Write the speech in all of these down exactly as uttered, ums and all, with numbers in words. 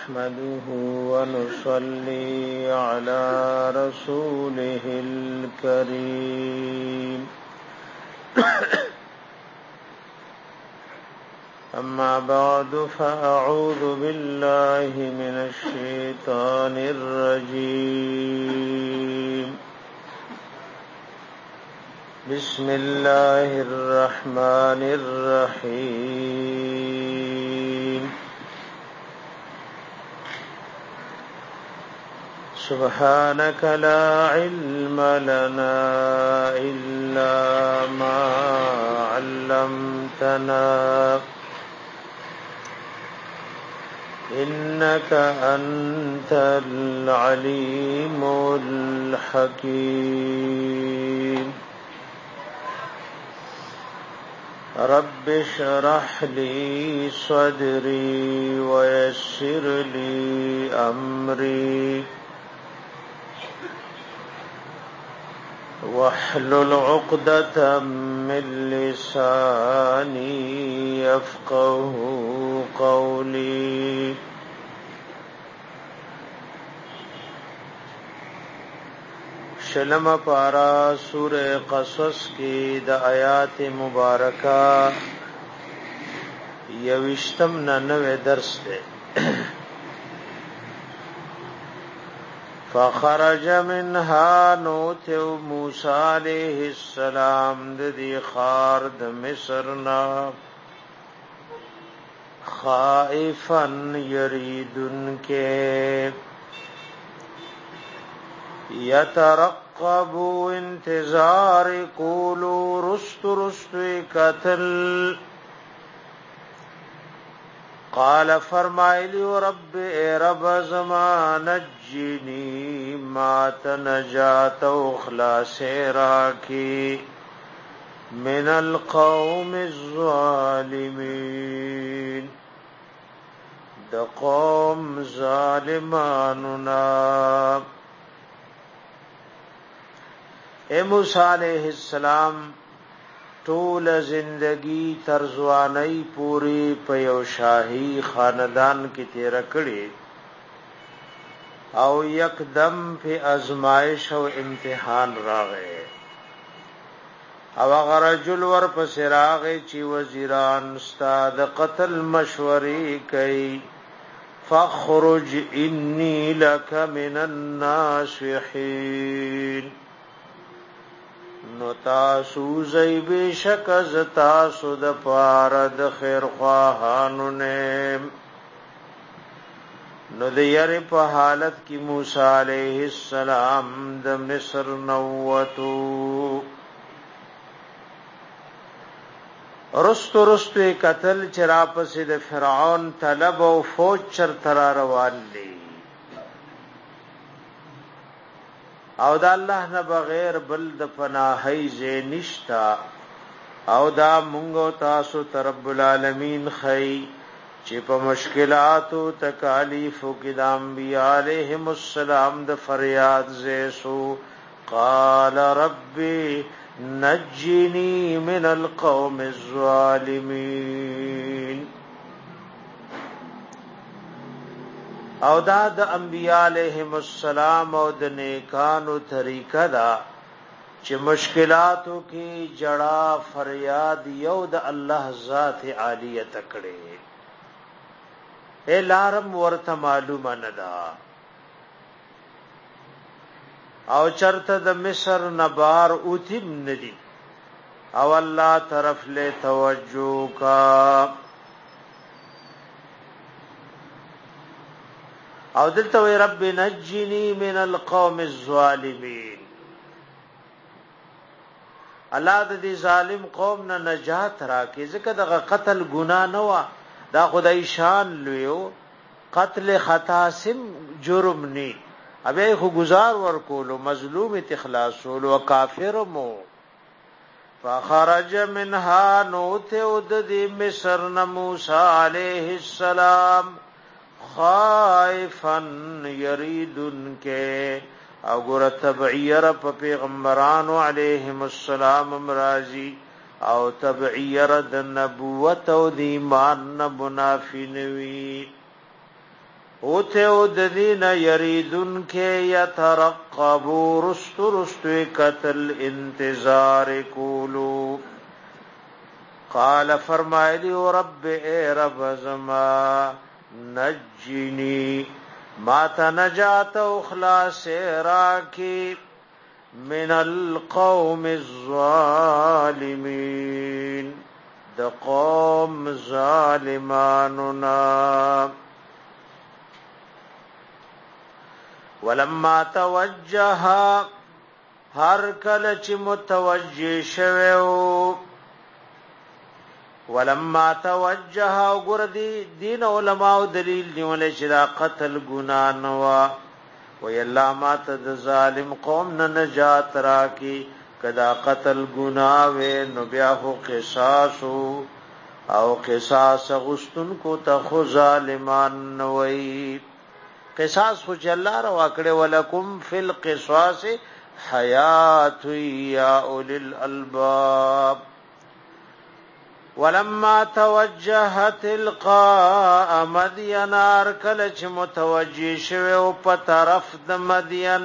نحمده ونصلي على رسوله الكريم أما بعد فأعوذ بالله من الشيطان الرجيم بسم الله الرحمن الرحيم سبحانك لا علم لنا إلا ما علمتنا إنك أنت العليم الحكيم رب اشرح لي صدري ويسر لي أمري واحلل عقدة من لساني يفقه قولي شلم پارا سورہ قصص کی د آیات مبارکہ یوشتم ننوے درس دے فخرج منها نوتو موسی علیہ السلام دی خار د مصرنا خائفا یریدن کے یترقب انتظار قولو رست رست قتل قال فرمائلی رب اے رب زمان نجنی ما تنجات و اخلاص راکی من القوم الظالمین د قوم ظالماننا اے موسی علیہ السلام طول زندگی ترزوانی پوری پیو شاہی خاندان کی تیر کړي او یکدم په ازمائش او امتحان راغې او هغه رجل ور پس راغې چې وزیران استاد قتل مشورې کوي فخرج انی لک من الناصحین نو تاسو زئی بشک از تاسو د پاره د خیر خواهانو نه نو د یری په حالت کې موسی علیہ السلام د مصر نوتو رست رست قتل چرا پس د فرعون طلب او فوج چر تر روان دي او دا الله نه بغیر بل د پناهی ز نشتا او دا مونږ تاسو رب العالمین خی چې په مشکلات او تکالیف کې د انبیاء علیهم السلام د فریاد زیسو قال ربي نجني من القوم الظالمين او دا د انبیاء علیهم السلام او د نیکانو طریقه دا چې مشکلاتو کې جڑا فریاد یو د الله ذات عالیه تکړه اے لارم ورته معلومه نه دا او چرته د مصر نبار اوتیم ندی او الله طرف له توجه کا او دلته وی رب نجنی من القوم الظالمین الله د دې ظالم قوم نه نجات راکې ځکه دغه قتل ګناه نه و دا خدای شان لیو قتل خطا سم جرم ني ابه خو گزار ورکول مظلوم تخلاصول او کافر مو فخرج منها نوت ود دې مصر موسی علیہ السلام خائفا یریدن کے او ګور تبعیر په پیغمبرانو علیهم السلام امراضی او تبعیر د نبوت او د ایمان نه منافی نوی او ته او د دین یریدن کې یترقبو رست رست قتل انتظار کولو قال فرمایلی رب اے رب زما نجنی ما تنجات او خلاص راکی من القوم الظالمین د قوم ظالماننا ولما توجه هر کله چې متوجه شوو ولما توجه وګردي دین علماء دلیل نیول چې دا قتل ګنا نه وا وی الله ماته د ظالم قوم نه نجات راکي کدا قتل ګنا و نو بیا هو قصاص او قصاص غستن کو ته ظالمان وی قصاص خو الله روا کړه ولکم فی القصاص حیات یا اولي الالباب ولما توجه تلقاء مدین ارکل چې متوجه شوه او په طرف د مدین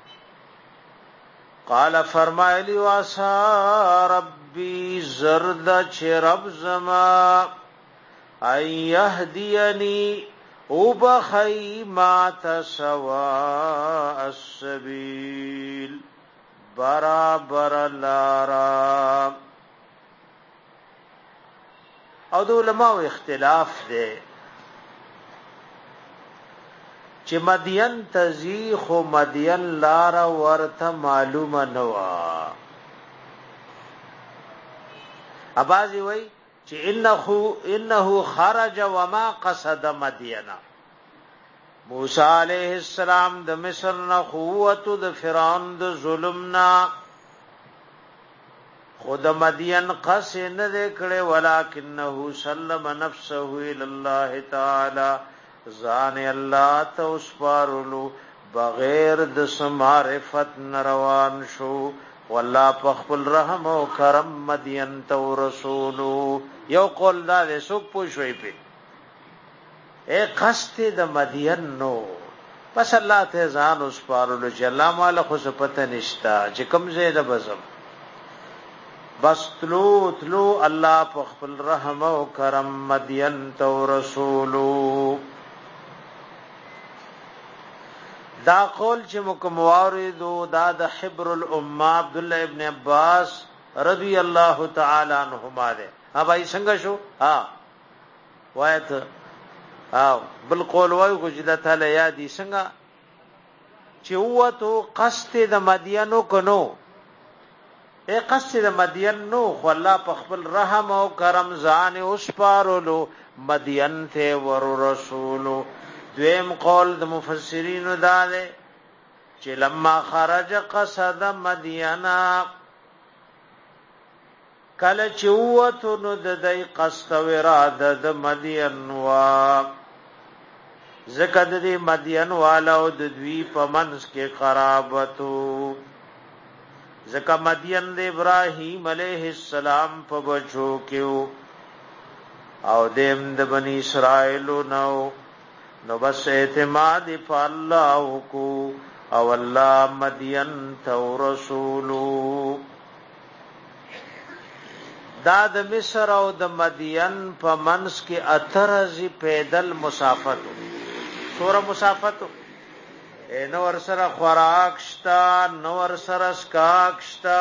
قال فرمایلی واسا ربی زرد چې رب زما ای یهدینی او بخی ما تسوا السبیل برابر لارا او د علماء اختلاف دی چې مدین تزیخ او مدین لارا ورته معلومه نوا اباظي وای چې انه انه خرج وما قصد مدینه موسی علیہ السلام د مصر نه قوت د فرعون د ظلمنا خود مدین قص نه کړي ولکنه سلم نفسه الى الله تعالی ځان الله ته وسپارلو بغیر د معرفت روان شو والله په خپل رحم او کرم مدین تو رسولو یو قول دا سو پوښوي په اے قصد د مدین نو پس الله ته ځان وسپارلو چې الله مال خو څه پته نشتا چې کوم زیاده بزم بس تلو تلو الله په خپل رحم او کرم مدین تو رسولو دا قول چې مکم واردو دا د حبر الامه عبد الله ابن عباس رضی الله تعالی عنهما ده ها بھائی څنګه شو ها وایت او بل قول وایو چې د تعالی یادی څنګه چې وته قصد د مدینو کنو اے قصد د مدین نو خو الله په خپل رحم او کرم ځان اوس پارولو مدین ته ور رسولو دویم قول د مفسرین دا ده چې لما خرج قصد مدینا کله چوتو نو د دای قصد و اراده د مدین وا زکه د مدین والا او د دوی په منځ کې قرابتو زکه مدین د ابراهیم علیه السلام په بچو کې او دیم د بنی اسرائیل نو نو بس اعتماد په الله کو او الله مدین تو رسولو دا د مصر او د مدین په منس کې اترزی پیدل مسافت سوره مسافت نو ور سره خوراک شتا نو ور سره سکاک شتا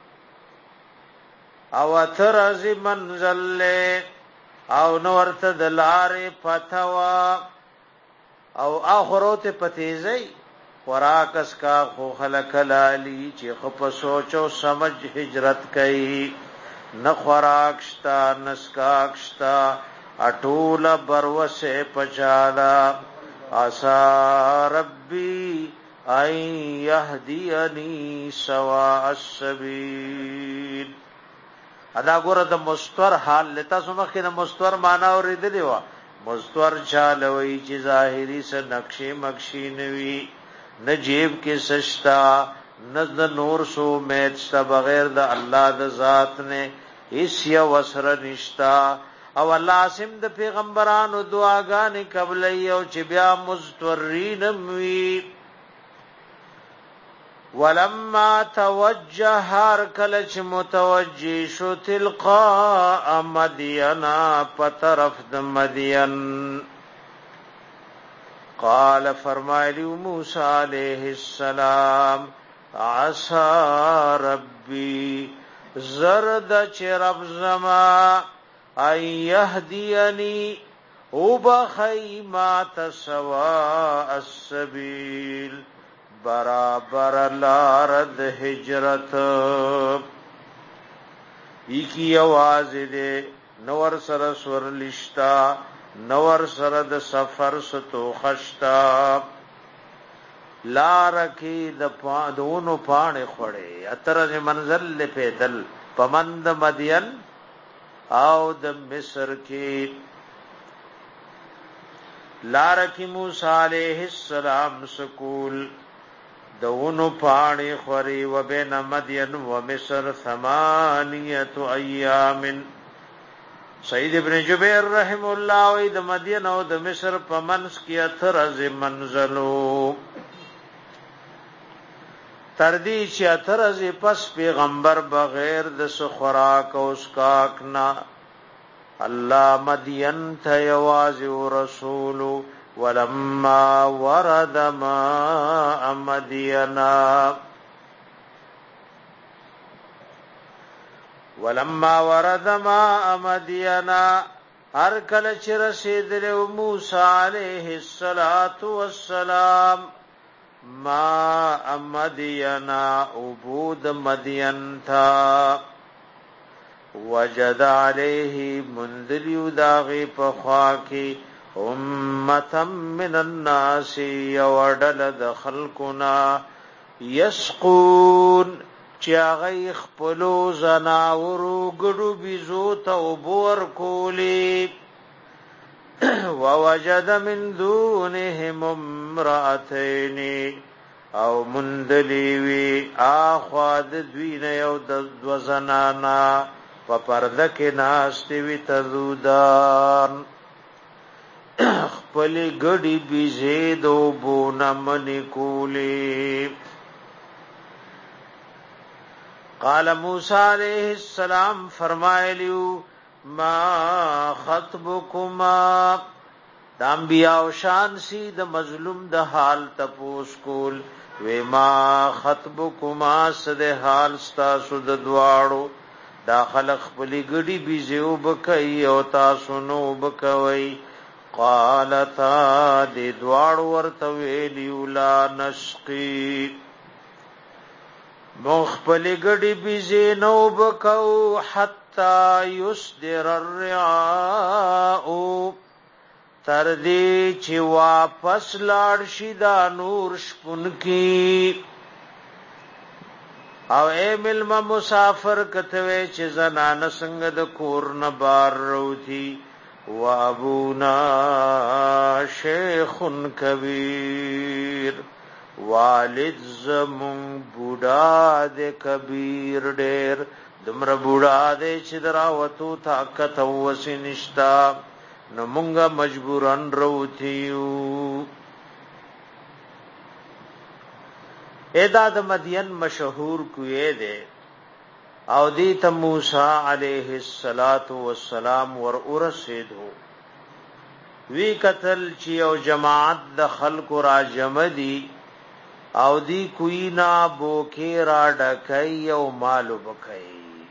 او اترزی منزل او نو ورته د لارې پتاوا او اخروت پتیزی خوراکس کا خو خلق لالی چې خپ سوچو سمجھ هجرت کئ نه خوراک شتا نسکاک شتا اټول بروسه پچالا اسا ربی ای یهدینی سوا السبیل ادا ګره د مستور حال لتا سمخه د مستور معنا اوریدلی و مستور چالوي چې ظاهری سره نقشې مکشي نوي نه جیب کې سشتا نه د نور سو میت شتا بغیر د الله د ذات نه هیڅ یو وسره نشتا او الله سم د پیغمبرانو دعاګانې قبل یو چې بیا مستورین وی ولما توجه هر کله چې متوجه شو تلقاء مدین په طرف د مدین قال فرمایلی موسی علیہ السلام عسى ربي زرد چې رب زما ای یهدینی او بخی ما تسوا السبیل برابر لارد هجرت ایکی آواز دے نور سر سور لشتا نور سر د سفر ستو خشتا لارکی د دونو پانے خوڑے اترز منزل لپیدل پمند مدین او د مصر کی لارکی موسی علیہ السلام سکول دونو پانی خوری و بین مدین و مصر ثمانیت ایام سید ابن جبیر رحم اللہ وی د مدین او د مصر پمنس کی اترز منزلو تردی چې اترز پس پیغمبر بغیر د خوراک او اسکاک نا الله مدین ته یواز رسول ولما ورد ما مدینا ولما ورد ما مدینا هر کله چې رسیدل موسی علیہ الصلات والسلام ما مدینا عبود مدین تھا وجد علیہ منذلیو داغی پخوا کی امتا من الناس یوڑل دخلقنا یسقون چاغی خپلو زناورو گڑو بیزو توبور کولی ووجد من دونهم امرأتين او مندلیوی آخواد دوین یو دو زنانا پا پردک ناستوی تذودان خپلی گڑی بیزید و بونمنی کولی قال موسی علیہ السلام فرمائلیو ما خطبکما د انبیاء شان سی د مظلوم د حال تپوس کول و ما خطبکما سد حال ستاسو د دواړو دا خلق پلی گڑی بیزیو بکئی او تاسو نو بکوي قالتا د دواړو ورته ویلیو لا نسقي مخبل گڑی بیزی نو بکو حتی یصدر الرعاء تردی چی واپس لاړ شي دا نور شپون کی او اے ملما مسافر کتوی چی زنان سنگ د کور نبار روتی و ابونا شیخ کبیر والد زمون بوډا د کبیر ډیر دمر بوډا د چې دراوتو طاقت او وسنشتا نو مونږه مجبورن روتیو ادا د مدین مشهور کوی دی او دی ته موسی علیہ الصلات والسلام ور ورسېدو وی قتل چې او جماعت د خلق را جمع دي او دی کوی نا بوکې را ډکای او مالو بکای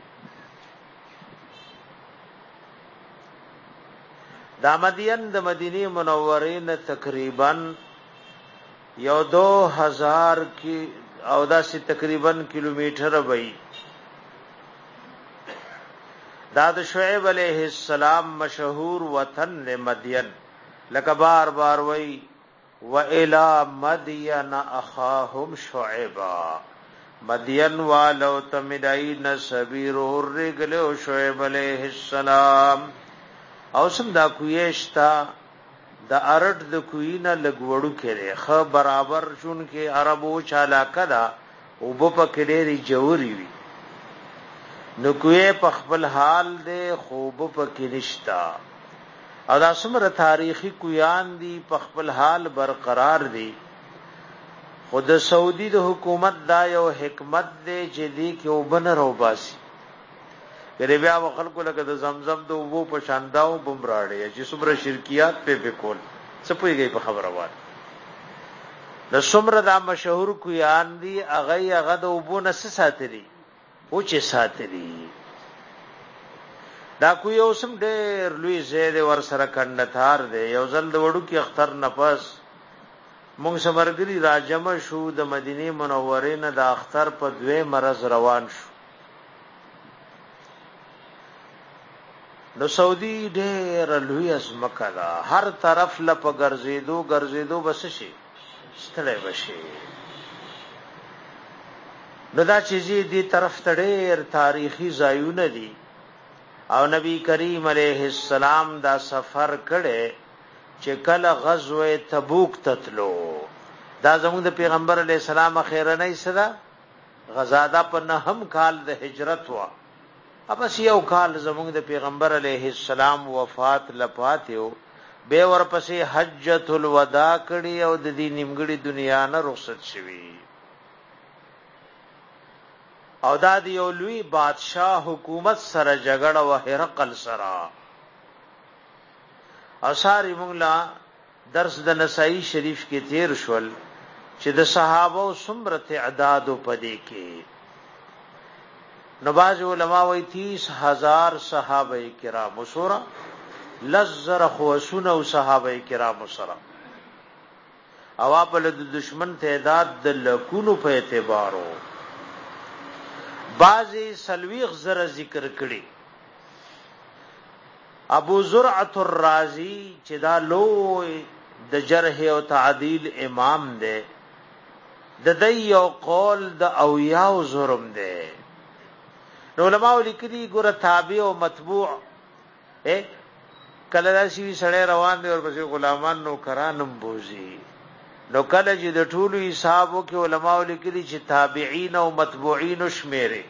دا مدین د مدینه منورې نه تقریبا یو دو ہزار کی او دا سی تقریبا کیلومیٹر وای دا د شعیب علیہ السلام مشهور وطن د مدین لکه بار بار وای و الى مدین اخاهم شعیبا مدین والو تمدای نسبیر ورغله شعیب علیہ السلام او سم دا کویشتا د ارټ د کوینه لګوړو کړي خ برابر شون کې عربو چالاکه دا او په پکړې جوړي وي نو کوی په خپل حال دې خوب پکې نشتا او دا څومره تاریخي کویان دي په خپل حال برقرار دي. خود سعودي د حکومت دا یو حکمت دی چې دی کې وبنه روباسي کله بیا خلکو لکه د زمزم د وبو په شانداو بمراړي چې څومره شرکیات په وکول څه پويږي په خبره واره د څومره دا مشهور کویان دي هغه هغه د وبو نس ساتري او چې ساتري دا کوی اوسم ډېر لوی زید ور سره کندثار دی یو ځل د وړو کې اختر نفس مونږ سمرګری راجم شو د مدینه منوره نه د اختر په دوی مرز روان شو. نو سعودي ډېر لوی ازمکه ده هر طرف لپ ګرځېدو ګرځېدو بس شي ستړی بشي. نو دا چیزې دي طرف ته ډېر تاریخي ځایونه دي او نبی کریم علیه السلام دا سفر کړي چې کله غزوه تبوک تتلو دا زموږ د پیغمبر علیه السلام اخیرنۍ صدا غزاده په نهم کال د هجرت وا اوبس یو کال زموږ د پیغمبر علیه السلام وفات لپاتیو به ورپسې حجۃ الوداع کړي او د دې نیمګړي دنیا نه رخصت شوي او دا دی یو لوی بادشاہ حکومت سره جګړه و هرقل سره. اثاری موږ درس د نسائی شریف کې تیر شول چې د صحابه او څومره تعداد په دې کې نواز علماء وایي تیس هزار صحابه کرام سره لزر خوسونه او صحابه کرام سره او په د دشمن تعداد د لکونو په اعتبارو بعضی سلویغ زره ذکر کړي. ابو زرعه الرازی چې دا لوی د جرح او تعدیل امام دی د دې یو قول د اویاو زرم دی. نو علماء لیکلي ګوره تابع او متبوع اے کله راشي سړی روان دی او پسې غلامان نو کرانم بوزي نو کله چې د ټولو حسابو کې علماء لیکلي چې تابعین او متبوعین شمیره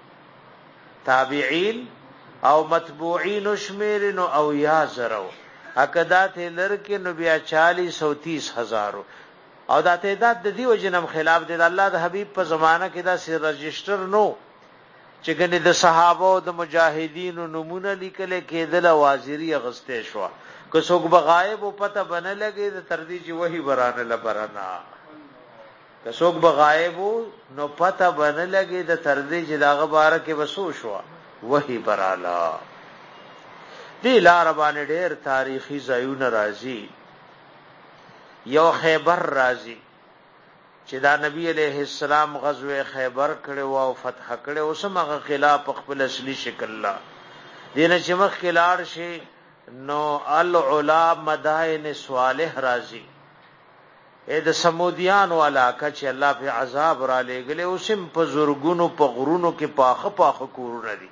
تابعین او متبوعین شمیره نو او یا زرو عقدات لرکه نو بیا چالیس او تیس هزارو او دا تعداد د دې وجنم خلاف دی د الله د حبیب په زمانہ کې دا سر رجستر نو چې ګنې د صحابه او د مجاهدینو نمونه لیکل کېدل وازری غسته شو که څوک بغایب او پته بنه لګي د تردی چې وਹੀ برانه لبرنا که څوک بغایب نو پته بنه لګي د تردی چې داغه بار کې وسو شو وਹੀ برالا دی لار باندې ډېر تاریخي ځایونه راځي. یو خیبر راځي چې دا نبی علیہ السلام غزوه خیبر کړي او فتح کړي او سمغه خلاف خپل اصلي شکل لا دینه چې مخ کلاړ شي نو العلا مدائن صالح راځي اې د سمودیان علاقه چې الله په عذاب را لېګلې او سم په زورګونو په غرونو کې پاخه پاخه کورونه دي.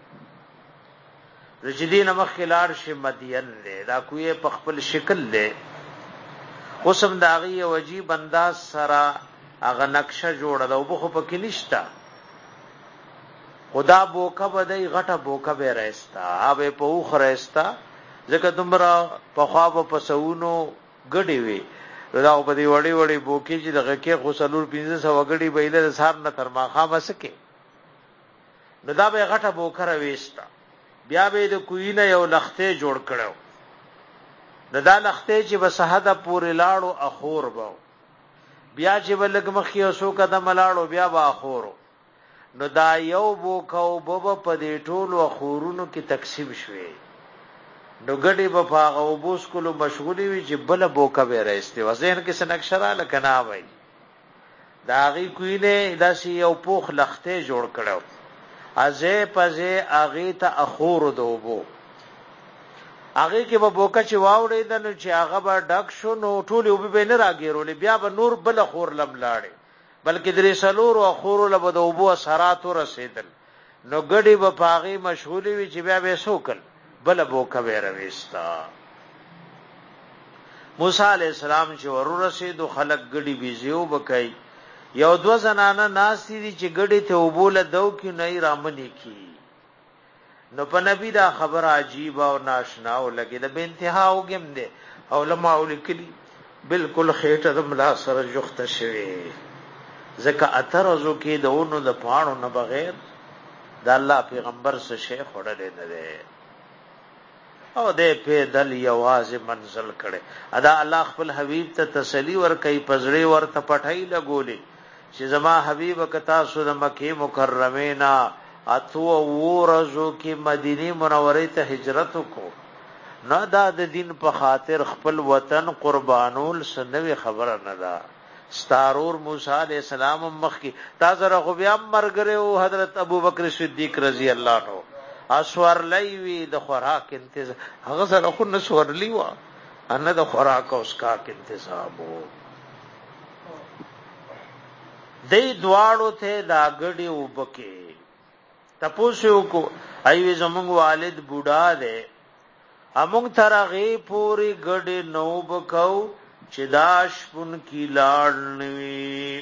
رجدین مخ کلاړ شي مدین له دا کوی په خپل شکل له اوسم داغي وجیب انداز سره اغه نقشه جوړه دا وبخو پکې نشتا خدا بوکا بدای غټه بوکا به راستا اوبه په اوخ راستا ځکه تمرا په خواب په سونو غړي وي دا په دې وړي وړي بوکي چې دغه کې غسلور پنځه سو غړي بیل سار نه تر ماخه مسکه نو دا به غټه بوکا راويستا بیا به د کوینه یو لخته جوړ کړو نو دا لخته چې بسحده پورې لاړو اخور باو بیا چې بلګ مخي او سو قدم لاړو بیا با اخورو نو دا یو بوکاو بوب په دې ټولو اخورونو کې تقسیم شوي نو ګډي په پاغه او بوس کولو مشغولي وي چې بل بوکا به راستي وزین کې سنکشرا لکنا وای دا غي کوینه داسي یو پوخ لخته جوړ کړو ازه پزه اغه ته اخور دوبو هغه کې به بوکا چې واوړې د نو چې هغه به ډک شو نو ټول یو به نه راګیرولې بیا به نور بل خور لم لاړې بلکې درې سلور او خور له بده وبو اثرات رسیدل نو ګډي به پاغي مشغولي وي چې بیا به سوکل بل بوکا به رويستا. موسی عليه السلام چې ورور رسیدو خلق ګډي بيزيو بکای یو دو زنانه ناس دي چې ګډي ته وبول دو کې نه رامنې کی نو په نبی دا خبر عجیب او ناشنا او لګي د به انتها وګم دي علماء لیکلي بالکل خېټه د ملا سره جوخته شوی ځکه اترزو کې دونو د پاڼو نه بغیر د الله پیغمبر سره شیخ وړل نه ده او دې په دل یوازې منزل کړي ادا الله خپل حبیب ته تسلی ور کوي پزړی ورته پټای لګولې چې زما حبیب کتا سو د مکه مکرمه نا اتو ورزو کې مدینه منوره ته هجرت کو نه دا د دین په خاطر خپل وطن قربانول سنوي خبره نه ده ستارور موسی علیہ السلام مخ کی تاسو رغو بیا مرګره او حضرت ابوبکر صدیق رضی الله عنه اسوار لوي د خوراک انتظام هغه سره خو نسور لیوا ان د خوراک او اسکا کې انتظام وو دې دواړو ته دا غړي وبکه تپوسو کو ایوي زمونږ والد بوډا ده امونږ ترغه پوری غړي نو بکاو چې داش پن کی لاړ نوي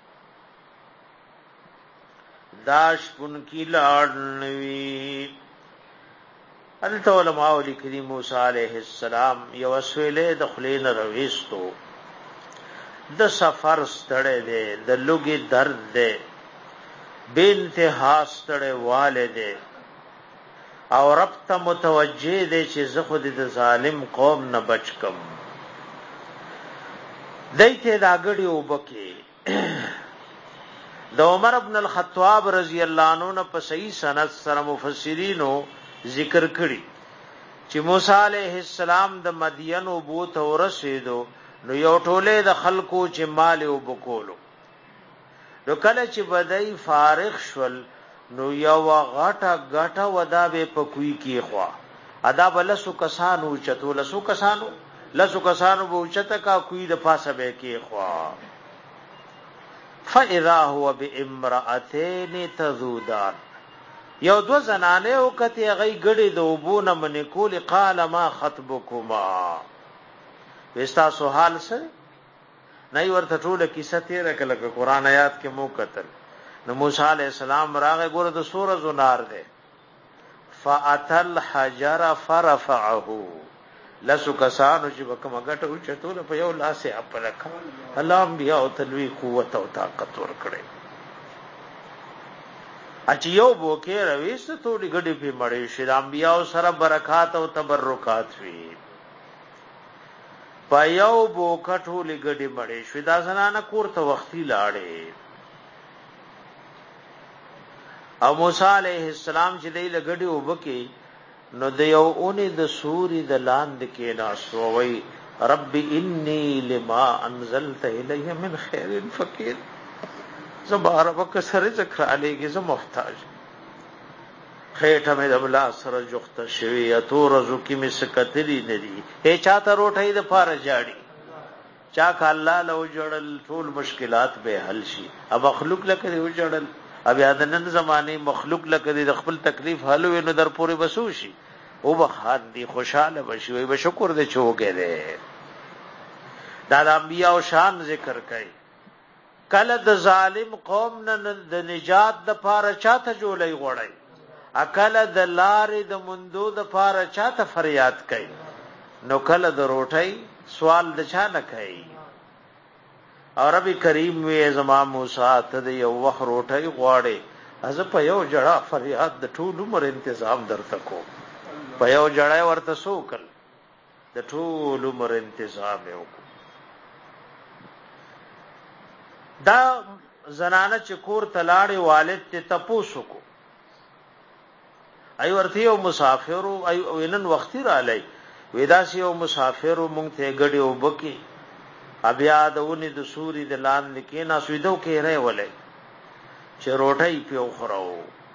داش پن کی لاړ نوي الته علماء لیکلي موسی عليه السلام یو وسوله د خلین رويستو د سفر ستړې ده د لوګي درد ده بنت هاستړې والده او رب ته متوجه ده چې زه خود د ظالم قوم نه بچکم دایته دا غړي وبکه د عمر ابن الخطاب رضی الله عنه په صحیح سند سره مفسرینو ذکر کړي چې موسی علیہ السلام د مدین او بوت ورسېدو نو یو ټوله د خلکو چې مال او بکولو نو کله چې بدای فارغ شول نو یو غټه غټه ودا به پکوي کې خوا ادا بلسو کسانو چتو لسو کسانو لسو کسانو به چته کا کوي د پاسه به کې خوا فاذا هو بامراتين تذودان یو دو زنانه او کته غي ګړي د وبونه من کول قال ما خطبكما وستا سوال سره نه ورته ټوله کیسه تیر کله قرآن آیات کې مو قتل نو موسی علیہ السلام راغه ګوره د سوره زنار ده فاتل حجر فرفعه لسو کسانو چې وکم غټه او چتول په یو لاسه خپل کړ الله انبیاء او تلوي قوت او طاقت ور کړې اچ یو بوکه رويس ته ډګډي په مړې شي انبیاء سره برکات او تبرکات وي پایو بوکټو لګډي مړې شي دا زنانه کوړه وختي لاړې او موسی علیہ السلام چې دی لګډي وبکه نو د یو اونې د سوري د لاند کې ناسوي رب انی لما انزلت الی من خیر فقیر زبارک سره ذکر علیږي زه محتاج خېټه مې د بلا سره جوخته شوی اتو رزو کې مې سکتلی ندی اے چاته روټي د پاره جاړي چا ک الله لو جوړل ټول مشکلات به حل شي اب مخلوق لکه و جوړل اب یادنن زمانه مخلوق لکه د خپل تکلیف حل وینو در پورې بسو شي او بخان دي خوشاله بشي وي شکر دې چوګه دې دا د انبیاء او شان ذکر کوي کله د ظالم قوم نه د نجات د پاره چاته جوړي غوړي اکل د لارې د مندو د پاره چاته فریاد کوي نو کله د روټي سوال د چا نه کوي عربی کریم وی زما موسی ته یو وخت روټي غواړي از په یو جړه فریاد د ټول عمر تنظیم درته کو په یو جړه ورته سوکل د ټول عمر تنظیم یو دا زنانه چې کور تلاړي والد ته تپوسو کو ای ورته یو مسافر او وینن وختي را لای ودا سی یو مسافر مونږ ته غړي وبکی بیا دونی د سوري د لاند کې نا سویدو کې رې ولې چې روټي پیو خورو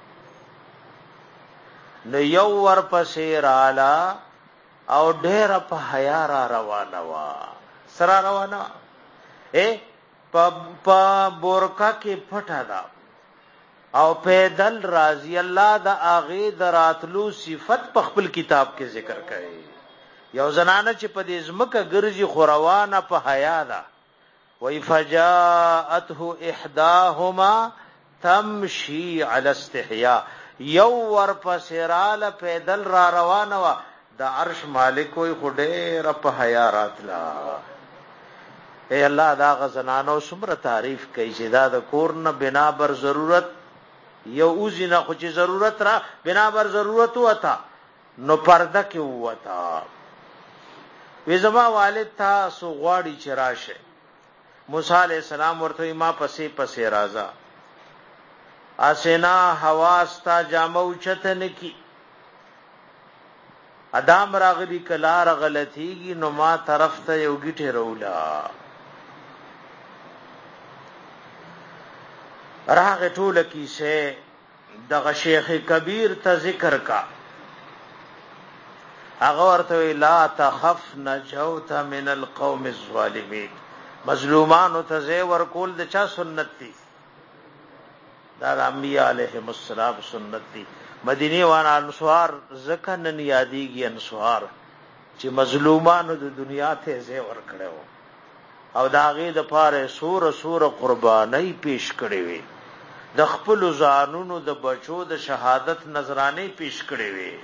نو یو ور پسې رالا او ډېر په حیا را روانه وا سره روانه اے په بورکا کې پټا دا او پیدل رضی الله د اغه دراتلو صفت په خپل کتاب کې ذکر کړي یو زنانه چې په دې زمکه ګرځي خوروانه په حیا ده وای فجاءته احداهما تمشي على استحياء یو ور پسراله پیدل را روانه وا د عرش مالک وي خډه رب حیا راتلا اے الله دا غزنانو سمره تعریف کوي چې دا د کور نه بنا بر ضرورت یو اوزینه خو چې ضرورت را بنا بر ضرورت وتا نو پرده کې وتا وې زما والد تاسو غواړي چې راشه موسی علیہ السلام ورته ما پسې پسې راځه اسینا حواستا جامو چتن کی ادم راغلی کلار غلطیږي نو ما طرف ته یو گیټه رولا راغه ټوله کیسه دغه شیخ کبیر ته ذکر کا هغه ورته لا تخف نجوت من القوم الظالمين مظلومان ته زی ورکول د چا سنت دي دا انبیاء علیهم السلام سنت دي مدینی وان انصار زکه نن یادېږي انصار چې مظلومانو د دنیا ته زی ورکړو او دا غي د پاره سور سور قرباني پیش کړې وي د خپل ځانونو د بچو د شهادت نذرانه پیش کړې وي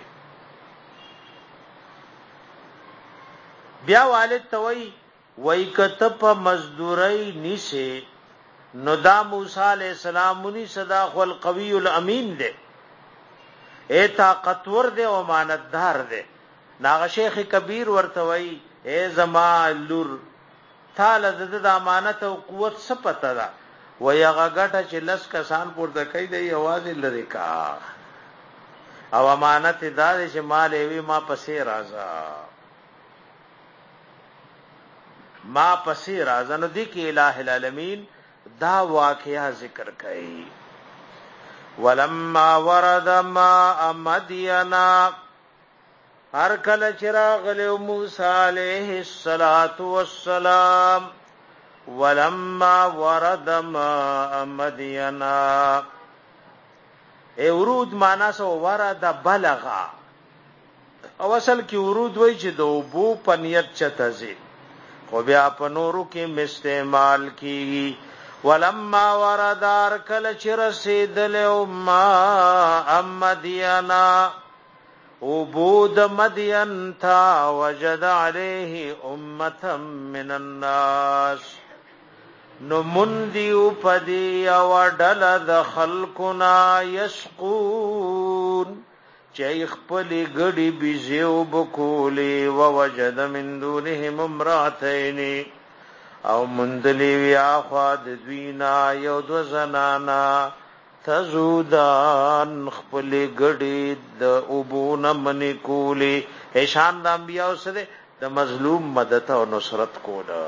بیا والد توي وای کته په مزدوري نشه نو دا موسی علیہ السلام منی صدا خل قوی الامین دے اے طاقتور دے او امانتدار دے ناغه شیخ کبیر ورتوي اے زما لور تعالی د امانت او قوت سپتا دا وای هغه غټه چې لس کسان پورته کوي دی आवाज لري کا او امانت دار چې مال وی ما پسې راځه ما پسې راځه نو دی کې الٰه العالمین دا واقعا ذکر کړي ولما ورد ما مدینا هر کله چراغ له موسی علیہ الصلات والسلام ولما ورد ما مدینا ای ورود معنا سو ورد بلغا او اصل کې ورود وای چې د بو پنیت چتزي خو بیا په نورو کې مستعمال کی ولما وردار کل چرسیدل ما مدینا عبود مدین تا وجد علیه امتا من الناس نو مندیو پدی او ڈلد خلقنا یسقون چیخ پلی گڑی بیزیو بکولی ووجد من دونهم امراتینی او مندلی ویا خواد دوینا یو دو زنانا تزودان خپلی گڑی د ابون منی کولی ایشان دا انبیاء سده د مظلوم مدد او نصرت کولا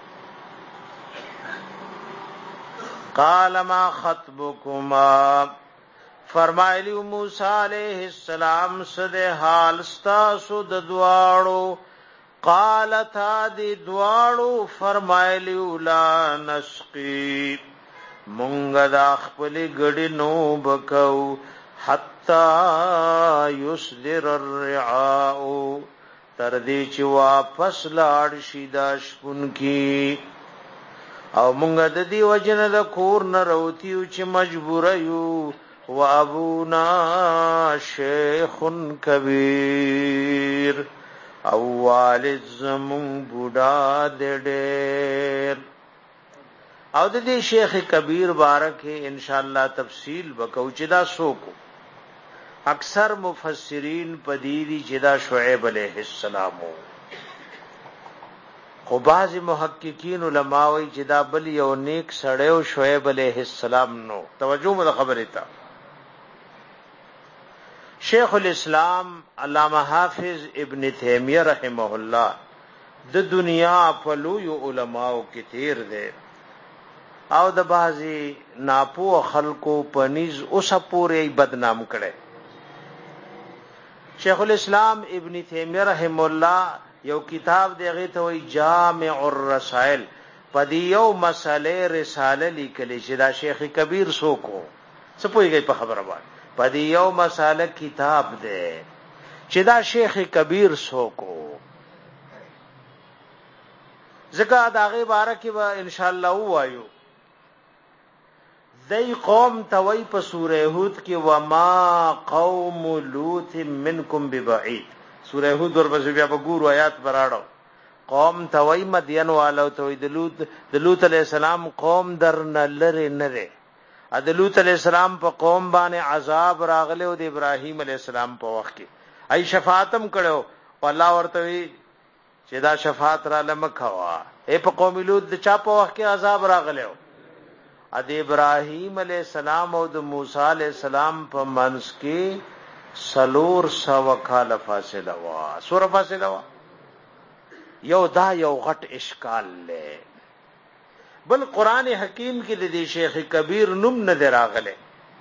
قال ما خطبکما فرمایلی موسی علیہ السلام سده حال ستاسو د دواړو قالتا دی دواړو فرمایلی لا نسقی مونږ د خپل ګډي نو بکاو حتا یصدر الرعاء تر دې چې واپس لاړ شي دا شپون کی او مونږ د دې وجنه د کور نه روتیو چې مجبور یو و ابونا شیخ کبیر او والد زمون بوډا دډیر او د دې شیخ کبیر بارک ان شاء الله تفصیل وکاو چې دا سوکو اکثر مفسرین پدیری چې دا شعیب علیہ السلام خو بعض محققین علماوی چې دا بل یو نیک سړیو شعیب علیہ السلام نو توجه مو خبره تا شیخ الاسلام علامہ حافظ ابن تیمیہ رحمہ اللہ د دنیا په لوی علماو کې تیر دی او د بازي ناپو خلقو پنیز اوسه پورې بدنام کړي شیخ الاسلام ابن تیمیہ رحمہ الله یو کتاب دیغه ته وی جامع الرسائل پدې یو مسئله رساله لیکلې چې دا شیخ کبیر سوکو څه پويږي په خبره باندې پدې یو مساله کتاب دی چې دا شیخ کبیر سوکو ځکه دا غي بارکه به ان شاء الله وایو دای قوم توي په سوره هود کې وما قوم لوط منکم ببعید سوره هود ورپسې بیا په ګور آیات براړو قوم توي مدین والو توي د لوط د لوط علی السلام قوم درن لره نه ده د لوط علی السلام په قوم باندې عذاب راغله او د ابراهیم علی السلام په وخت کې ای شفاعتم کړو الله ورته چې دا شفاعت را لمکوا اے په قوم لوط د چا په وخت کې عذاب راغله د ابراهیم علی السلام او د موسی علی السلام په منځ کې سلور سو کال فاصله وا سور فاصله وا یو دا یو غټ اشکال لې بل قران حکیم کې د شیخ کبیر نوم نه دراغله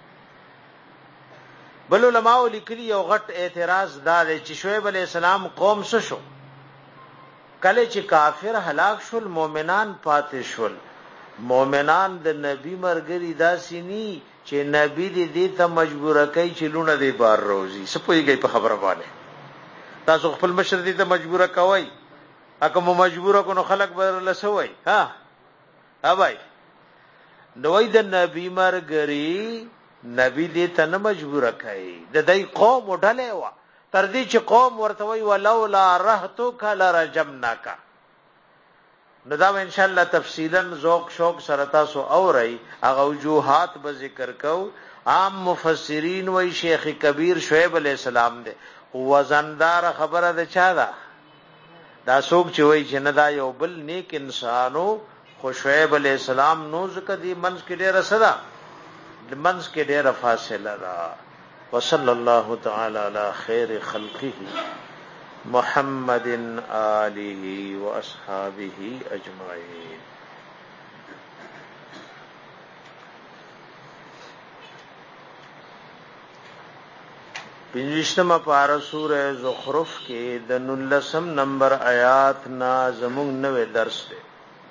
بل علماء لیکلي یو غټ اعتراض دا دی چې شعیب علی السلام قوم څه شو کله چې کافر هلاک شول مؤمنان پاتې شول مؤمنان د نبی مرګري داسې ني چې نبی دې دې ته مجبور کوي چې لونه دې بار روزي سپوږی په خبره باندې تاسو خپل مشر دې ته مجبور کوي اګه مو مجبور کو نو خلک به لسوي ها اوبای نوې د نبی مرګري نبی دې ته نه مجبور کوي د دې قوم وډلې وا تر دې چې قوم ورته وي ولولا رحتک لرجمناک نو دا ان شاء الله تفصیلا ذوق شوق سره تاسو اوري هغه وجوهات به ذکر کو عام مفسرین وای شیخ کبیر شعیب علی السلام دی وزندار خبره ده چا ده دا څوک چې وای چې نه دا یو بل نیک انسانو خو شعیب علی السلام نو ځکه دی منځ کې ډیره صدا منځ کې ډیره فاصله ده وصلی الله تعالی علی خیر خلقه محمد آله واصحابه اجمعین پنځشتمه پارا سورہ زخرف کې د نلسم نمبر آیات نا زمون نوې درس ده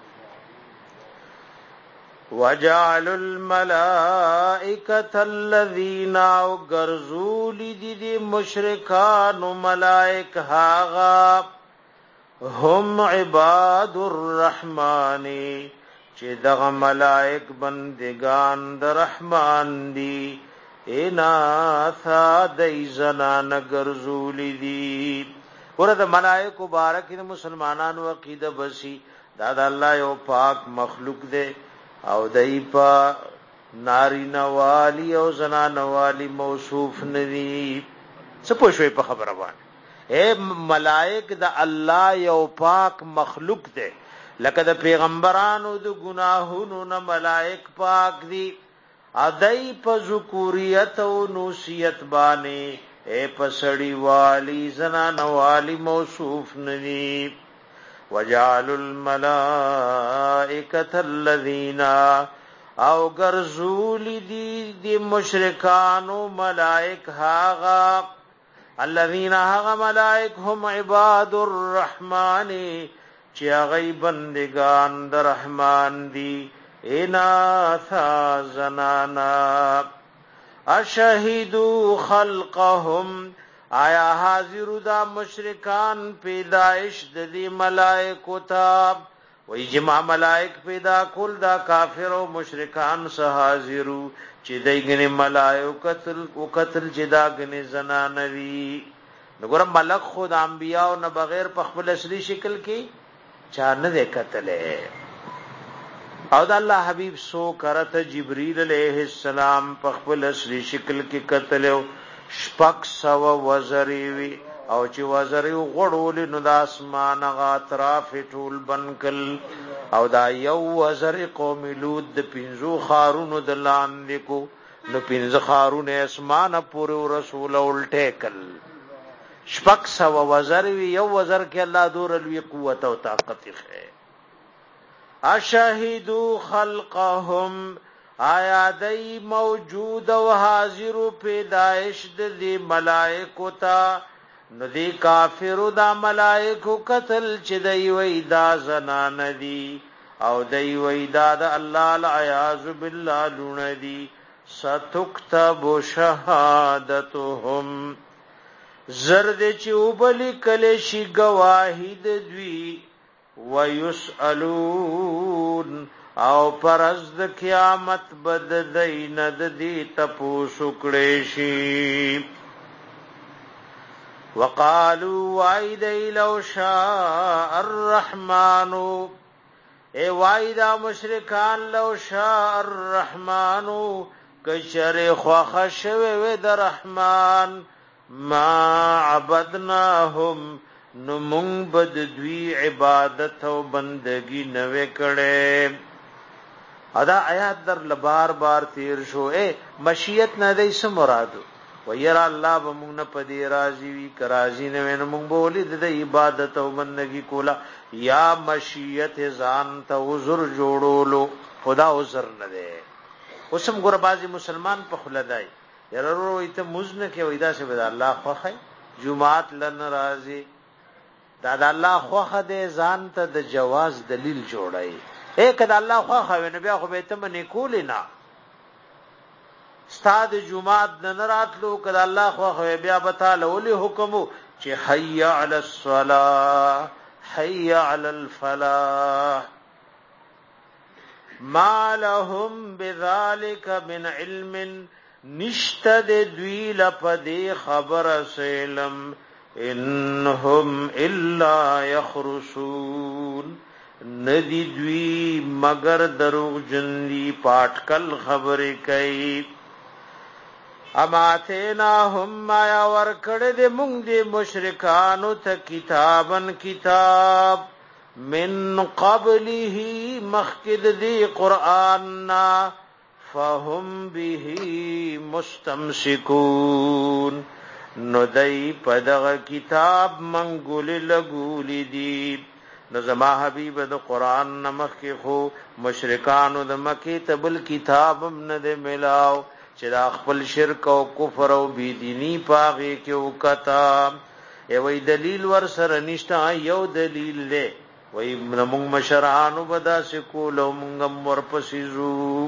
وجعلوا الملائکه الذین غرزوا لدی مشرکان ملائک هاغا هم عباد الرحمن چې دغه ملائک بندگان د رحمان دي اینا ثا دای زنان غرزوا لدی ورته ملائک مبارک د مسلمانانو عقیده بسی دا د الله یو پاک مخلوق دی او دای په ناری نوالی او زنا نوالی موصوف ندی څه پوښوي په خبره باندې اے ملائک د الله یو پاک مخلوق دی لکه د پیغمبرانو د ګناهونو نه ملائک پاک دي ادای په ذکوریت او نوسیت باندې اے پسړی والی زنا نوالی موصوف ندی وجعلوا الملائکه الذین او غرزول دی دی مشرکانو ملائک هاغا الذین هاغا ملائک هم عباد الرحمن چې هغه بندگان د رحمان دی اناثا زنانا اشهدوا خلقهم آیا حاضر دا مشرکان پیدائش د دې ملائکو ته وای جما ملائک پیدا کول دا کافر او مشرکان سه حاضرو چې دایګنی ملائکه قتل او قتل جدا غنی زنا نوی وګوره ملک خود انبیاء او نه بغیر په خپل اصلي شکل کې چا نه کتلې او د الله حبیب سو کرته جبرئیل علیہ السلام په خپل اصلي شکل کې کتلو شپک سو وزریوی او چې وزریو غړول نو د اسمان غا اطراف ټول بنکل او دا یو وزر قوم لود د پینزو خارونو د لاندې کو نو پینځه خارونه اسمان پورې رسول ولټیکل شپک سو وزریوی یو وزر کې الله دور لوی قوت او طاقت یې اشهدو خلقهم آیا دای موجود او حاضر پیدائش د دی ملائکو تا نو دی کافر دا ملائکو قتل چې دی وای دا زنان دی او دی وای دا د الله العیاذ بالله لون دی ستكتب شهادتهم زرد چې وبلی کله شي گواهی د دوی ويسالون او پرز د قیامت بد دین د دی تپوسو کړي شي وقالوا وایدی لو شاء الرحمن اے وایدا مشرکان لو شاء الرحمن کشر خوخه شوه و د رحمان ما عبدناهم نو مونږ بد دوی عبادت او بندگی نوې کړي ادا آیات در لبار بار تیر شو اے مشیت نه دې سم مرادو ويرا الله بمون پدی راضی وی کرازی نه ون مونږ بولی د عبادت او بندگی کولا یا مشیت ځان ته عذر جوړولو خدا عذر نه ده اوسم ګور بازي مسلمان په خلدای يررو ایته مزنه کې وېدا شه به الله خوخه جمعات لن راضی دا د الله خوخه دې ځان ته د جواز دلیل جوړای اے کله الله خوخه نبی خو به ته منې کولینا استاد جمعات نه راتلو کله الله خوخه بیا بتاله ولي حکم چې حي علی الصلاه حي علی الفلاح ما لهم بذلك من علم نشتد دوی لپدی خبر سلم انهم الا يخرسون ندی دوی مگر دروغ جنلی پاٹکل خبرې کوي اماتیناهم ما یا ورکړه دې مونږ دې مشرکانو ته کتابن کتاب من قبله مخکد دی قرآننا فهم به مستمسکون نو دی پدغ کتاب منگول لگولی دی نو زما حبیب د قرآن نمخ کی خو مشرکانو د مکی تبل کتابم نده ملاو چې دا خپل شرک او کفر او بیدینی پاغی کې وکتا ایوی دلیل ور سره نشته یو دلیل له وای موږ مشرانو بدا سکول او موږ ورپسیزو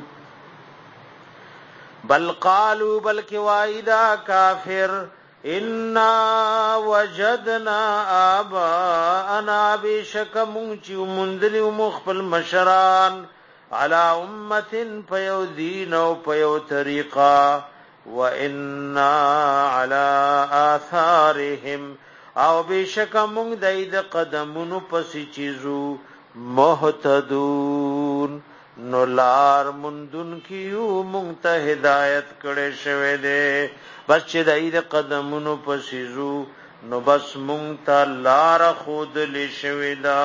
بل قالوا بلک وایدا کافر ان وجدنا اباءنا بشک مونږ چې مونږ مخبل مشران على امه فيو دين او فيو طريقه واننا على آثارهم او بشک مونږ دای د قدمونو پسې چیزو مهتدون نو لار مندون کیو مونږ ته هدایت کړي شوی دی بس چې دای د قدمونو پسې زو نو بس مونږ ته لار خود لشوی دا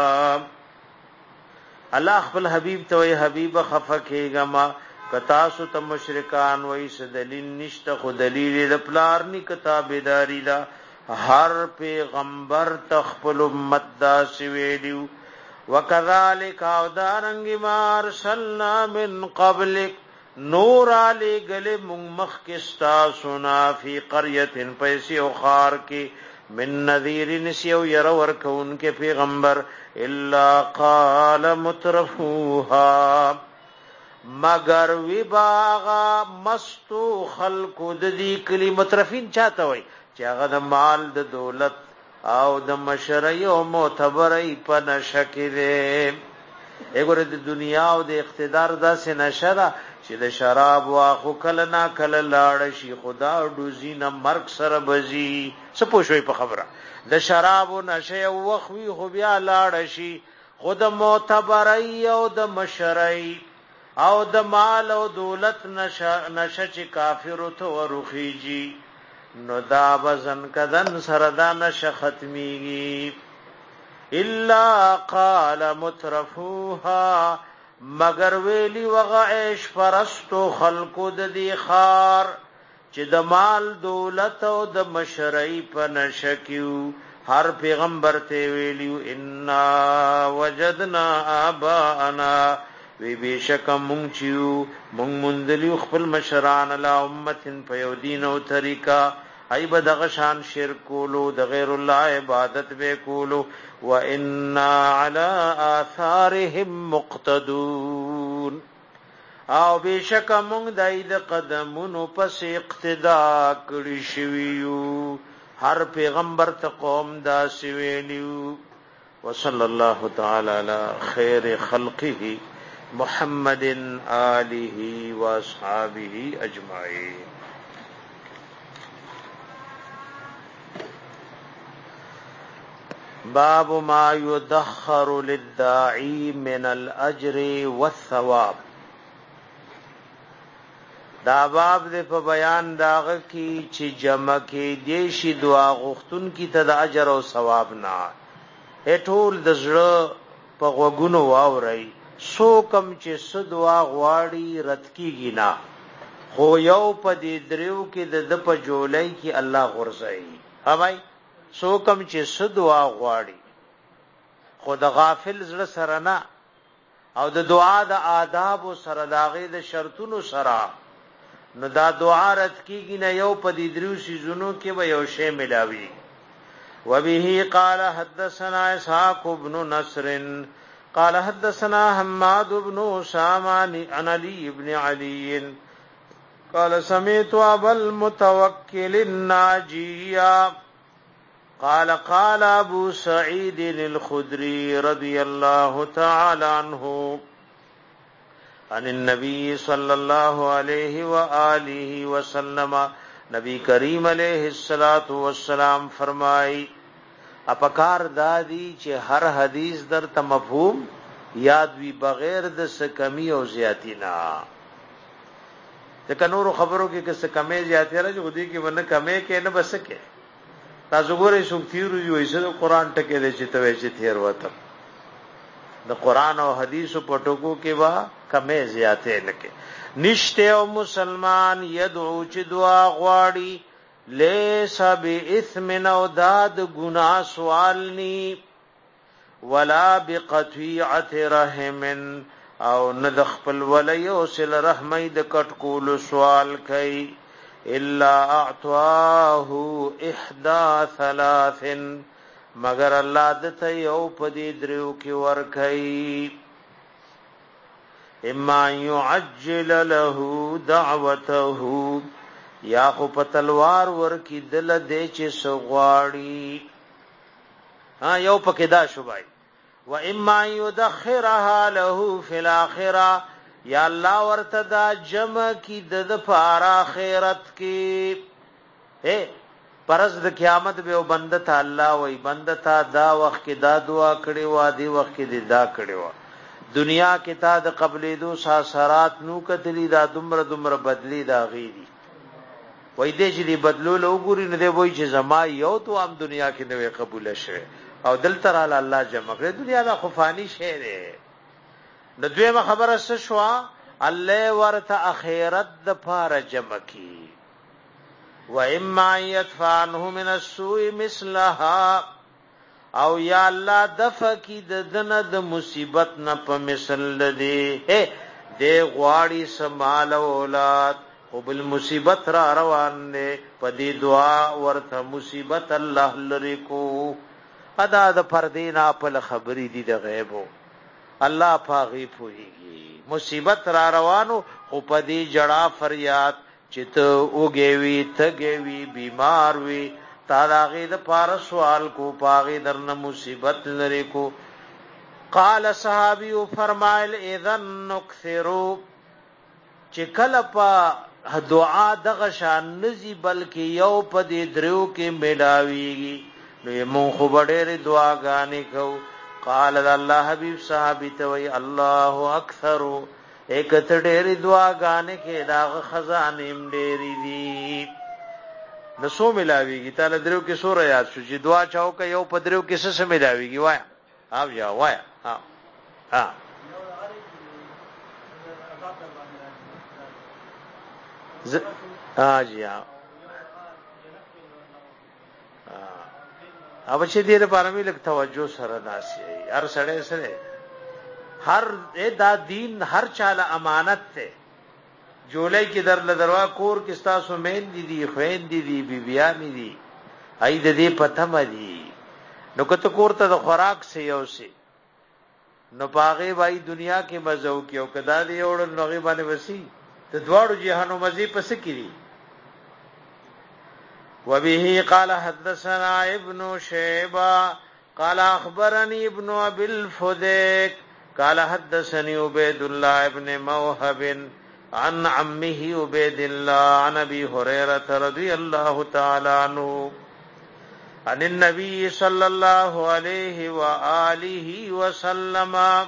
الله خپل حبیب ته وی حبیب خفکهګه ما کتا سو ته مشرکان وای س دلیل نشته خو دلیل د پلار نی کتابداري دا هر پیغمبر تخپل امت دا سویلیو وکذالک او دارنګ ما ارسلنا من قبلک نور علی گله مخ کستا سنا فی قريه پیسې او خار کې من نذیر نسیو ير ور کون کې پیغمبر الا قال مترفوها مگر وی باغا مستو خلق د دې کلی مترفین چاته وای چې هغه د مال د دولت او د مشرعي او معتبري په نشکره وګوره د دنیا او د اقتدار داسې نشره چې د شراب واخو کله نا کله لاړ شي خدا دوزینه مرګ سره بزي سپوږوي په خبره د شراب او نشه او وخوي خو بیا لاړ شي خود معتبري او د مشرعي او د مال او دولت نشه نشه چې کافر ته ورخيږي نو دا وزن کدن سردا نشه ختميږي الا قال مترفوها مگر ویلی وغعش فرستو خلقو د دی خار چې د مال دولت او د مشرعي په نشکیو هر پیغمبر ته ویلیو ان وجدنا اباءنا وی بشک مونږ چیو مونږ مندلیو خپل مشران لا امتن په یو دین او طریقہ ای بدغه شان شرک کولو د غیر الله عبادت به کولو وان علی آثارهم مقتدون او بشک مونږ دای د قدمونو پس اقتدا کړی شویو هر پیغمبر ته قوم دا سویلیو وصلی الله تعالی علی خیر خلقه محمد آله واصحابه اجمعین. باب ما يدخر للداعي من الاجر والثواب. دا باب دې په بیان داغه کی چې جمع کې دیشي دعا غختون کی ته د اجر او ثواب نه هټول د زړه په غوګونو واوري سو کم چې سو دعا غواړي رد کیږي نه خو یو په دې دریو کې د د په جولای کې الله غرزي هاوای سو کم چې سو دعا غواړي خو د غافل زړه سره نه او د دعا د آداب سره داغه د شرطونو سره نو دا دعا رد کیږي نه یو په دې دریو سيزونو کې به یو شی ملاوي. وبه قال حدثنا اسحاق بن نصر قال حدثنا حماد بن اسامه عن علي بن علي قال سمعت ابا المتوكل الناجيا قال قال ابو سعيد الخدري رضي الله تعالى عنه عن النبي صلى الله عليه وآله وسلم نبی کریم علیہ الصلات والسلام فرمائی اپکار دادی چې هر حدیث در ته مفهوم یاد وی بغیر د څه کمی او زیاتی نه ځکه نور خبرو کې څه کمی زیاتی راځي خو دې کې ونه کمی کې نه بسکه تاسو ګورئ څوک تیرو یو ایسه قرآن ټکي دې چې ته چې تیر وته د قرآن او حدیث په ټکو کې وا کمه زیاته لکه نشته او مسلمان يدعو چې دعا غواړي ليس باثم او داد گناہ سوالني ولا بقطيعه رحم او ند خپل ولي او سل رحمي د کټ کول سوال کوي الا اعطاه احدى ثلاث مگر الله دته یو پدې دریو کې ور کوي اما يعجل له دعوته یا خو په تلوار ور کې دل دې چې سغواړي ها یو پکې دا شوبای و اما يدخرها له في الاخره یا الله ورته دا جمع کې د فار اخرت کې اے پرز د قیامت به بنده ته الله وای بنده ته دا وخت کې دا دعا کړي وا دی وخت کې دا کړي وا دنیا کې تا د قبلې دو ساسرات نو کتلی دا دمر دمر بدلی دا غیری وای دې چې دې بدلول وګوري نه دی وای چې زما یو تو هم دنیا کې نوې قبول شي او دل تر الله جمع کړي دنیا دا خفانی شی دی د دویمه خبره څه شو الله ورته اخرت د پاره جمع کی و اما يدفعنه من السوء مثلها او یا الله دفع کی د دنه د مصیبت نه په مثل لدی اے د غواړي سمال اولاد او بل مصیبت را روان نه په دې دعا ورته مصیبت الله لری کو ادا د پردینا په خبرې دي د غیبو الله پاغي پويږي مصیبت را روانو او په دې جړه فریاد چې ته اوګوي تګوي بیمار وي تا داغه د پار سوال کو پاغه درنه مصیبت لري کو قال صحابي فرمایل اذن نكثروا چې کله په دعا دغه شان نزي بلکې یو په دې درو کې ملاويږي نو مون خو ډېر دعاګانې کو قال الله حبيب صحابي ته وي الله اکثر ایک ته ډېر دعاګانې کې دا خزانه ډېری دي نسو ملاویږي تعالی درو کې سورہ یاد شو چې دعا چاو کا یو په درو کې څه څه ملاویږي وایا او یا وایا ها ها ز ها جی ها او چې دې لپاره مې لږ توجه سره ناشي هر سړی سره هر دا دین هر چاله امانت ته جولای کې در لدروا کور کې تاسو مین دي دي خوین دي دي بیبيان دي اې د دې پته مدي نو کته کور ته د خوراک سي او سي نو پاغه وای دنیا کې مزو کې او کدا دی اور نوغي باندې وسی ته دواړو جهانو مزي پس کړي وبه قال حدثنا ابن شيبه قال اخبرني ابن ابي الفديك قال حدثني عبيد الله ابن موهب عن عمه عبيد الله عن ابي هريره رضي الله تعالى عنه عن النبي صلى الله عليه واله وسلم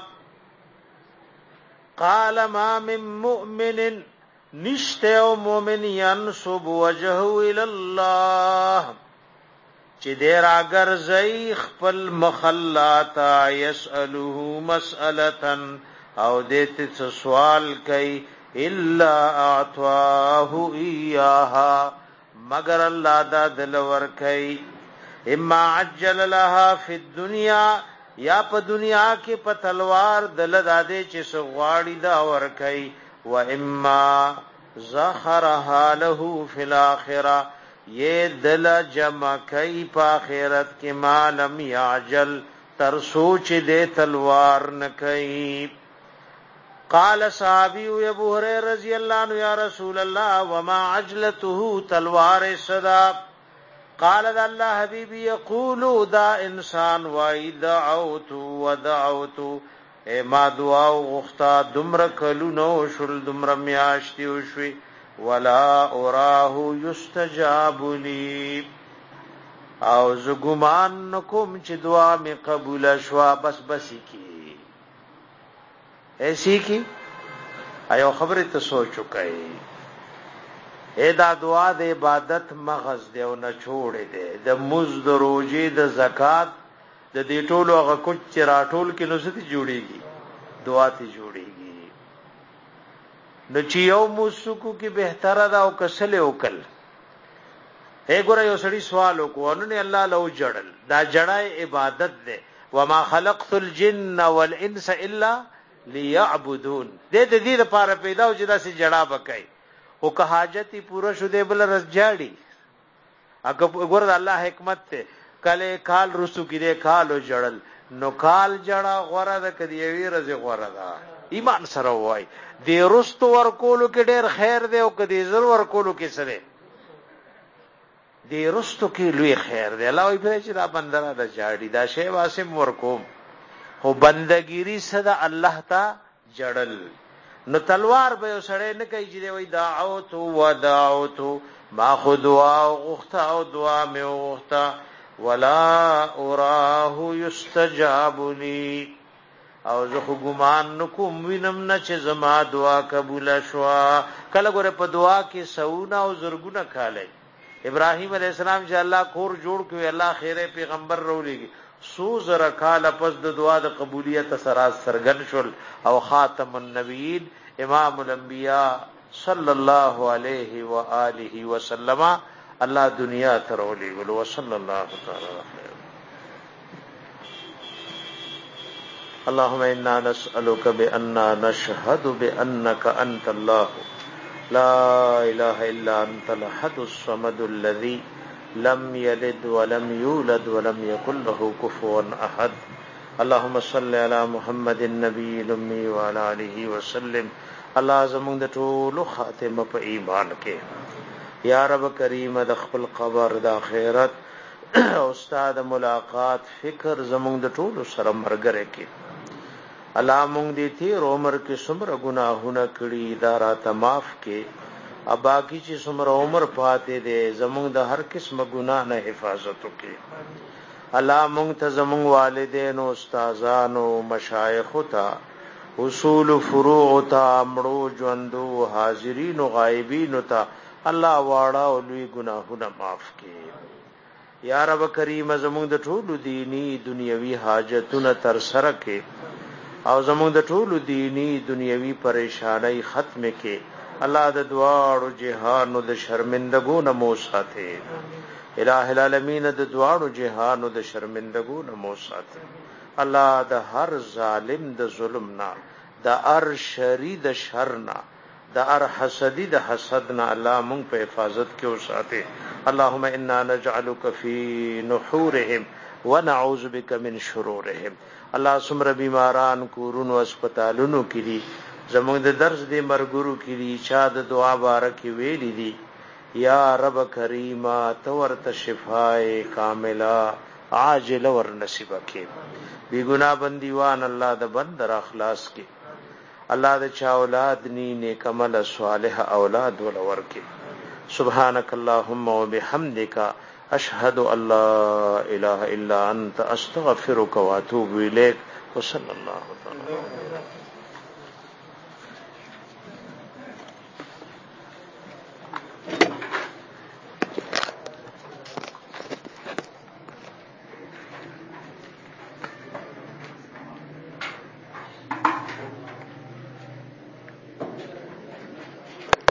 قال ما من مؤمن نشته مؤمن ينصب وجهه الى الله چې دیر اگر زئی خپل مخلاتا يسأله مسألة او دې سوال کوي الا اعطاه اياها مگر الله دا دل ور کوي اما عجل لها فی الدنيا یا په دنیا کې په تلوار دل دادې چې سغواړي دا ور کوي و اما زخرها له فی الاخره یہ دل جمع کئی پا آخرت کے مالم یعجل تر سوچ دے تلوار نکئی قال صحابی ابو ہریرہ رضی اللہ عنہ یا رسول اللہ وما عجلته تلوار صدا قال اللہ حبیبی یقول دا انسان وائی دعوت ودعوت اے ما دعا غختا دمر کلونو شل دمر میاشتی وشوی ولا اوراه یستجاب لی او زګمان نکوم چې دعا می قبول شوا بس بس کی ایسی کی ایو خبره ته سوچو کوي اے دا دعا د عبادت مغز دی او نه چھوړې دی د مز د روزي د زکات د دې ټولو هغه کوچ راټول کې نو ستې جوړيږي دعا ته جوړيږي نو چې یو موسکو کې بهتره دا او کسل وکل اے ګور یو سړی سوال وکړو نو الله لو جړل دا جړای عبادت ده وما خلقت الجن والانس الا ليعبدون دې دې دې لپاره پیدا او چې دا سي جړا بکای او که حاجتي پوره شو دې بل رس جاړي اګه ګور الله حکمت ته کله کال رسو کې دې کال او جړل نو کال جړا غوړه د کدی وی رزه غوړه ده ایمان سره وای دی رستو ورکولو کې ډېر خیر دی او کدی زر ورکولو کې سره دی رستو کې لوی خیر دی الله وی چې دا بندره د جاړي دا شی واسم ورکوم خو بندګيري صدا الله تا جړل نو تلوار به سره نه کوي چې وای دعوت و دعوت ما خدوا او غختا او دعا مې غختا ولا اوراه یستجاب لی او زه خو ګمان نکوم وینم نه چې زما دعا قبول شوا کله ګوره په دعا کې سونه او زرګونه کاله ابراهیم علیه السلام چې الله کور جوړ کړي الله خیره پیغمبر رولېږي سو زره کاله پس د دعا د قبولیت سره سرګن شول او خاتم النبیین امام الانبیاء صلی الله علیه و آله وسلم الله دنیا ته رولېږي وصلی الله تعالی اللهم انا نسألك بأننا نشهد بأنك أنت الله لا إله إلا أنت الأحد الصمد الذي لم يلد ولم يولد ولم يكن له كفوا أحد اللهم صل على محمد النبي الأمي وعلى آله وسلم الله زمون د ټولو خاتمه په ایمان کې یا رب کریم د خپل قبر د آخرت استاد ملاقات فکر زمون د ټولو سره مرګره کې الله مونږ دې تیر عمر کې څومره ګناهونه کړی دا را معاف کې ابا کی چې څومره عمر پاتې دې زمونږ د هر قسم ګناه نه حفاظت وکړي الله مونږ ته زمونږ والدین او استادانو مشایخ ته اصول فروع ته امړو ژوندو حاضرین او غایبین ته الله واړه او لوی ګناهونه معاف کړي یا رب کریم زمونږ د ټولو دینی دنیوي حاجتونه تر سره کړي او زمونږ د ټولو دینی دنیوي پریشانای ختم کې الله د دعاړو جهانو د شرمندګو نه مو ساته الٰه العالمین د دعاړو جهانو د شرمندګو نه مو ساته الله د هر ظالم د ظلم نه د هر شری د شر نه د هر حسدی د حسد نه الله مونږ په حفاظت کې وساته اللهم انا نجعلك في نحورهم ونعوذ بك من شرورهم الله سمره بیماران کورونو هسپتالونو کې دي زموږ د درس دي مرګورو کې دي چا د دعا بارکه ویلي دي یا رب کریمه تو ورته شفای کامله عاجل ور نصیب کې بی گناہ بندیوان الله د بندر اخلاص کې الله د چا اولاد ني نیک عمل صالح اولاد ول ورکه سبحانك اللهم وبحمدك اشهد ان لا اله الا انت استغفرك واتوب اليك وصلى الله تعالى